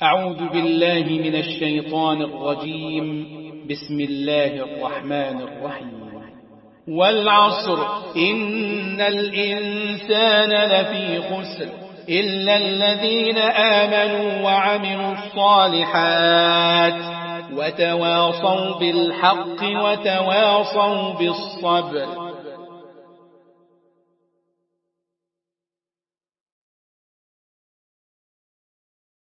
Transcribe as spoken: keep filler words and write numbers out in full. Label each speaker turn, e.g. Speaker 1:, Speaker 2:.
Speaker 1: أعوذ بالله من الشيطان الرجيم. بسم الله الرحمن الرحيم. والعصر إن الإنسان لفي خسر إلا الذين آمنوا وعملوا الصالحات وتواصوا بالحق وتواصوا بالصبر.